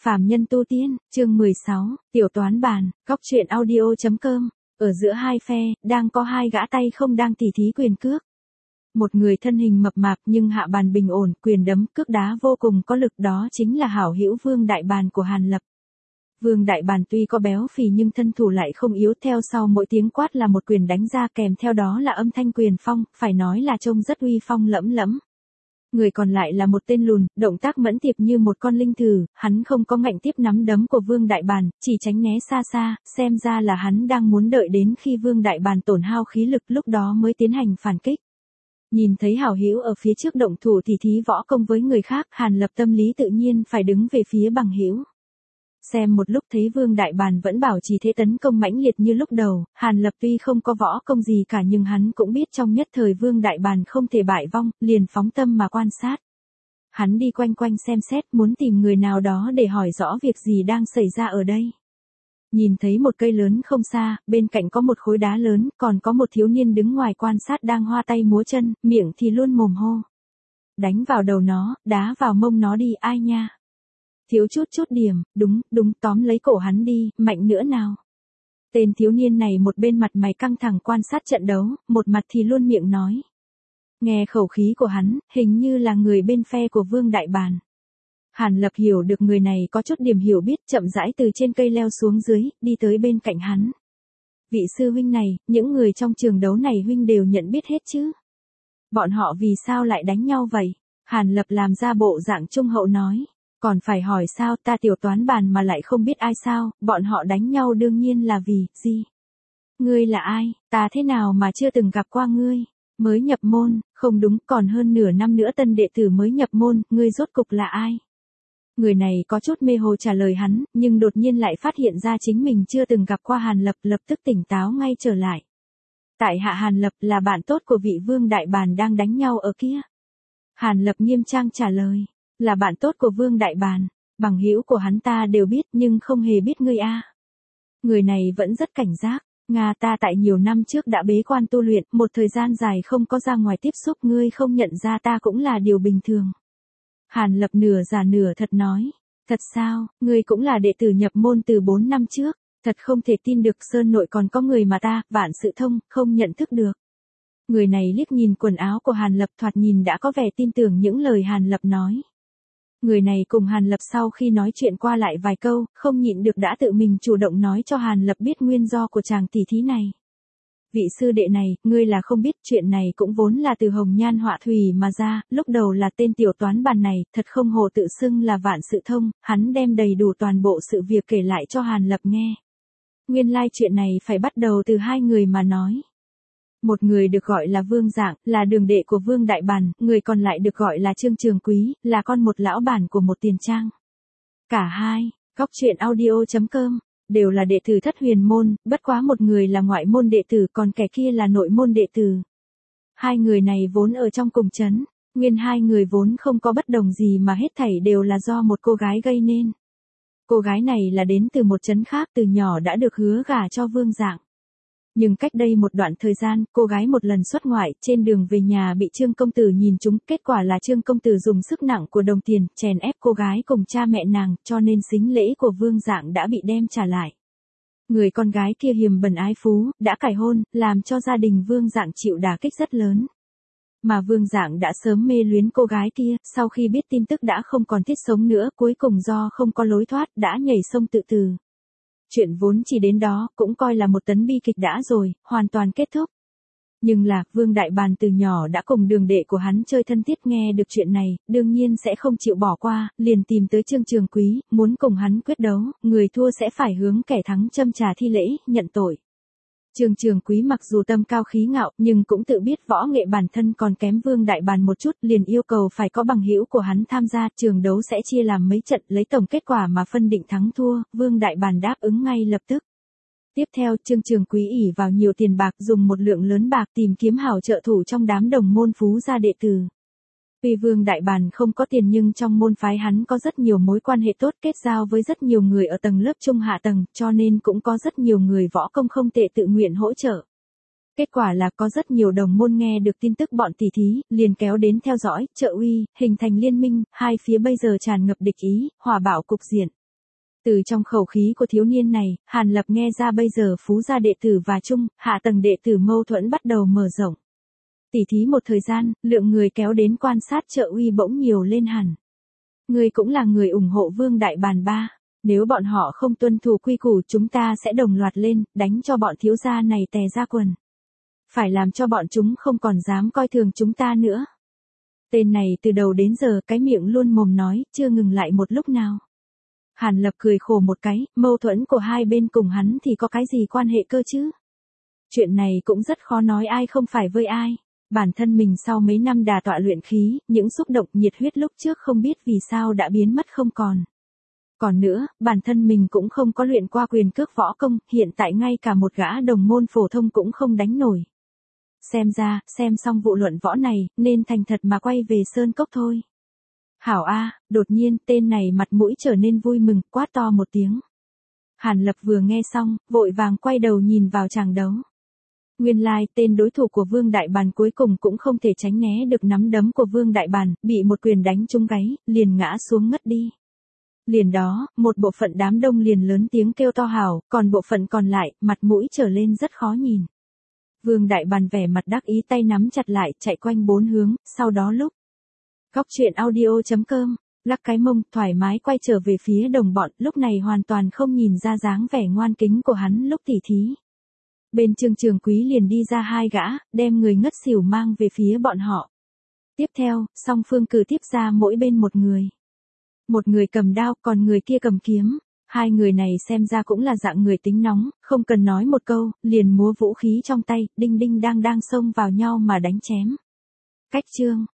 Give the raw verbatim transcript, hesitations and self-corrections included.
Phàm nhân tu tiên, chương mười sáu, tiểu toán bàn, góc truyện audio.com. Ở giữa hai phe, đang có hai gã tay không đang tỉ thí quyền cước. Một người thân hình mập mạp nhưng hạ bàn bình ổn, quyền đấm cước đá vô cùng có lực, đó chính là hảo hữu Vương Đại Bàn của Hàn Lập. Vương Đại Bàn tuy có béo phì nhưng thân thủ lại không yếu, theo sau mỗi tiếng quát là một quyền đánh ra, kèm theo đó là âm thanh quyền phong, phải nói là trông rất uy phong lẫm lẫm. Người còn lại là một tên lùn, động tác mẫn tiệp như một con linh thử, hắn không có ngạnh tiếp nắm đấm của Vương Đại Bàn, chỉ tránh né xa xa, xem ra là hắn đang muốn đợi đến khi Vương Đại Bàn tổn hao khí lực lúc đó mới tiến hành phản kích. Nhìn thấy hảo hữu ở phía trước động thủ thì thí võ công với người khác, Hàn Lập tâm lý tự nhiên phải đứng về phía bằng hữu. Xem một lúc thấy Vương Đại Bàn vẫn bảo trì thế tấn công mãnh liệt như lúc đầu, Hàn Lập tuy không có võ công gì cả nhưng hắn cũng biết trong nhất thời Vương Đại Bàn không thể bại vong, liền phóng tâm mà quan sát. Hắn đi quanh quanh xem xét, muốn tìm người nào đó để hỏi rõ việc gì đang xảy ra ở đây. Nhìn thấy một cây lớn không xa, bên cạnh có một khối đá lớn, còn có một thiếu niên đứng ngoài quan sát đang hoa tay múa chân, miệng thì luôn mồm hô. Đánh vào đầu nó, đá vào mông nó đi, ai nha. Thiếu chút chút điểm, đúng, đúng, tóm lấy cổ hắn đi, mạnh nữa nào. Tên thiếu niên này một bên mặt mày căng thẳng quan sát trận đấu, một mặt thì luôn miệng nói. Nghe khẩu khí của hắn, hình như là người bên phe của Vương Đại Bàn. Hàn Lập hiểu được người này có chút điểm hiểu biết, chậm rãi từ trên cây leo xuống dưới, đi tới bên cạnh hắn. Vị sư huynh này, những người trong trường đấu này huynh đều nhận biết hết chứ. Bọn họ vì sao lại đánh nhau vậy? Hàn Lập làm ra bộ dạng trung hậu nói. Còn phải hỏi sao, ta tiểu toán bàn mà lại không biết ai sao, bọn họ đánh nhau đương nhiên là vì, gì? Ngươi là ai, ta thế nào mà chưa từng gặp qua ngươi? Mới nhập môn, không đúng, còn hơn nửa năm nữa tân đệ tử mới nhập môn, ngươi rốt cục là ai? Người này có chút mê hồ trả lời hắn, nhưng đột nhiên lại phát hiện ra chính mình chưa từng gặp qua Hàn Lập, lập tức tỉnh táo ngay trở lại. Tại hạ Hàn Lập là bạn tốt của vị Vương Đại Bàn đang đánh nhau ở kia. Hàn Lập nghiêm trang trả lời. Là bạn tốt của Vương Đại Bàn, bằng hữu của hắn ta đều biết nhưng không hề biết ngươi a. Người này vẫn rất cảnh giác, Nga ta tại nhiều năm trước đã bế quan tu luyện, một thời gian dài không có ra ngoài tiếp xúc, ngươi không nhận ra ta cũng là điều bình thường. Hàn Lập nửa giả nửa thật nói, thật sao, ngươi cũng là đệ tử nhập môn từ bốn năm trước, thật không thể tin được, Sơn nội còn có người mà ta, Vạn Sự Thông, không nhận thức được. Người này liếc nhìn quần áo của Hàn Lập, thoạt nhìn đã có vẻ tin tưởng những lời Hàn Lập nói. Người này cùng Hàn Lập sau khi nói chuyện qua lại vài câu, không nhịn được đã tự mình chủ động nói cho Hàn Lập biết nguyên do của chàng tỉ thí này. Vị sư đệ này, ngươi là không biết, chuyện này cũng vốn là từ hồng nhan họa thủy mà ra, lúc đầu là tên tiểu toán bàn này, thật không hồ tự xưng là Vạn Sự Thông, hắn đem đầy đủ toàn bộ sự việc kể lại cho Hàn Lập nghe. Nguyên lai chuyện này phải bắt đầu từ hai người mà nói. Một người được gọi là Vương Dạng, là đường đệ của Vương Đại Bàn, người còn lại được gọi là Trương Trường Quý, là con một lão bản của một tiền trang. Cả hai, góc truyện audio.com, đều là đệ tử Thất Huyền môn, bất quá một người là ngoại môn đệ tử còn kẻ kia là nội môn đệ tử. Hai người này vốn ở trong cùng trấn, nguyên hai người vốn không có bất đồng gì mà hết thảy đều là do một cô gái gây nên. Cô gái này là đến từ một trấn khác, từ nhỏ đã được hứa gả cho Vương Dạng. Nhưng cách đây một đoạn thời gian, cô gái một lần xuất ngoại, trên đường về nhà bị Trương công tử nhìn trúng, kết quả là Trương công tử dùng sức nặng của đồng tiền, chèn ép cô gái cùng cha mẹ nàng, cho nên sính lễ của Vương Dạng đã bị đem trả lại. Người con gái kia hiềm bẩn ái phú, đã cải hôn, làm cho gia đình Vương Dạng chịu đả kích rất lớn. Mà Vương Dạng đã sớm mê luyến cô gái kia, sau khi biết tin tức đã không còn thiết sống nữa, cuối cùng do không có lối thoát, đã nhảy sông tự tử. Chuyện vốn chỉ đến đó, cũng coi là một tấn bi kịch đã rồi, hoàn toàn kết thúc. Nhưng là, Vương Đại Bàn từ nhỏ đã cùng đường đệ của hắn chơi thân thiết, nghe được chuyện này, đương nhiên sẽ không chịu bỏ qua, liền tìm tới Trương Trường Quý, muốn cùng hắn quyết đấu, người thua sẽ phải hướng kẻ thắng châm trà thi lễ, nhận tội. Trương Trường Quý mặc dù tâm cao khí ngạo, nhưng cũng tự biết võ nghệ bản thân còn kém Vương Đại Bàn một chút, liền yêu cầu phải có bằng hữu của hắn tham gia, trường đấu sẽ chia làm mấy trận, lấy tổng kết quả mà phân định thắng thua, Vương Đại Bàn đáp ứng ngay lập tức. Tiếp theo, Trương Trường Quý ỷ vào nhiều tiền bạc, dùng một lượng lớn bạc tìm kiếm hảo trợ thủ trong đám đồng môn phú gia đệ tử. Tuy Vương Đại Bàn không có tiền nhưng trong môn phái hắn có rất nhiều mối quan hệ tốt, kết giao với rất nhiều người ở tầng lớp trung hạ tầng, cho nên cũng có rất nhiều người võ công không tệ tự nguyện hỗ trợ. Kết quả là có rất nhiều đồng môn nghe được tin tức bọn tỷ thí, liền kéo đến theo dõi, trợ uy, hình thành liên minh, hai phía bây giờ tràn ngập địch ý, hòa bảo cục diện. Từ trong khẩu khí của thiếu niên này, Hàn Lập nghe ra bây giờ phú gia đệ tử và trung, hạ tầng đệ tử mâu thuẫn bắt đầu mở rộng. Tỉ thí một thời gian, lượng người kéo đến quan sát trợ uy bỗng nhiều lên hẳn. Ngươi cũng là người ủng hộ Vương Đại Bàn ba. Nếu bọn họ không tuân thủ quy củ chúng ta sẽ đồng loạt lên, đánh cho bọn thiếu gia này tè ra quần. Phải làm cho bọn chúng không còn dám coi thường chúng ta nữa. Tên này từ đầu đến giờ cái miệng luôn mồm nói, chưa ngừng lại một lúc nào. Hàn Lập cười khổ một cái, mâu thuẫn của hai bên cùng hắn thì có cái gì quan hệ cơ chứ? Chuyện này cũng rất khó nói ai không phải với ai. Bản thân mình sau mấy năm đà tọa luyện khí, những xúc động nhiệt huyết lúc trước không biết vì sao đã biến mất không còn. Còn nữa, bản thân mình cũng không có luyện qua quyền cước võ công, hiện tại ngay cả một gã đồng môn phổ thông cũng không đánh nổi. Xem ra, xem xong vụ luận võ này, nên thành thật mà quay về Sơn Cốc thôi. Hảo A, đột nhiên tên này mặt mũi trở nên vui mừng, quát to một tiếng. Hàn Lập vừa nghe xong, vội vàng quay đầu nhìn vào tràng đấu. Nguyên lai, tên đối thủ của Vương Đại Bàn cuối cùng cũng không thể tránh né được nắm đấm của Vương Đại Bàn, bị một quyền đánh trúng gáy, liền ngã xuống ngất đi. Liền đó, một bộ phận đám đông liền lớn tiếng kêu to hào, còn bộ phận còn lại, mặt mũi trở lên rất khó nhìn. Vương Đại Bàn vẻ mặt đắc ý tay nắm chặt lại, chạy quanh bốn hướng, sau đó lúc. Góc truyện audio chấm com, lắc cái mông, thoải mái quay trở về phía đồng bọn, lúc này hoàn toàn không nhìn ra dáng vẻ ngoan kính của hắn lúc tỉ thí. Bên Trương Trường Quý liền đi ra hai gã, đem người ngất xỉu mang về phía bọn họ. Tiếp theo, song phương cử tiếp ra mỗi bên một người. Một người cầm đao, còn người kia cầm kiếm. Hai người này xem ra cũng là dạng người tính nóng, không cần nói một câu, liền múa vũ khí trong tay, đinh đinh đang đang xông vào nhau mà đánh chém. Cách chương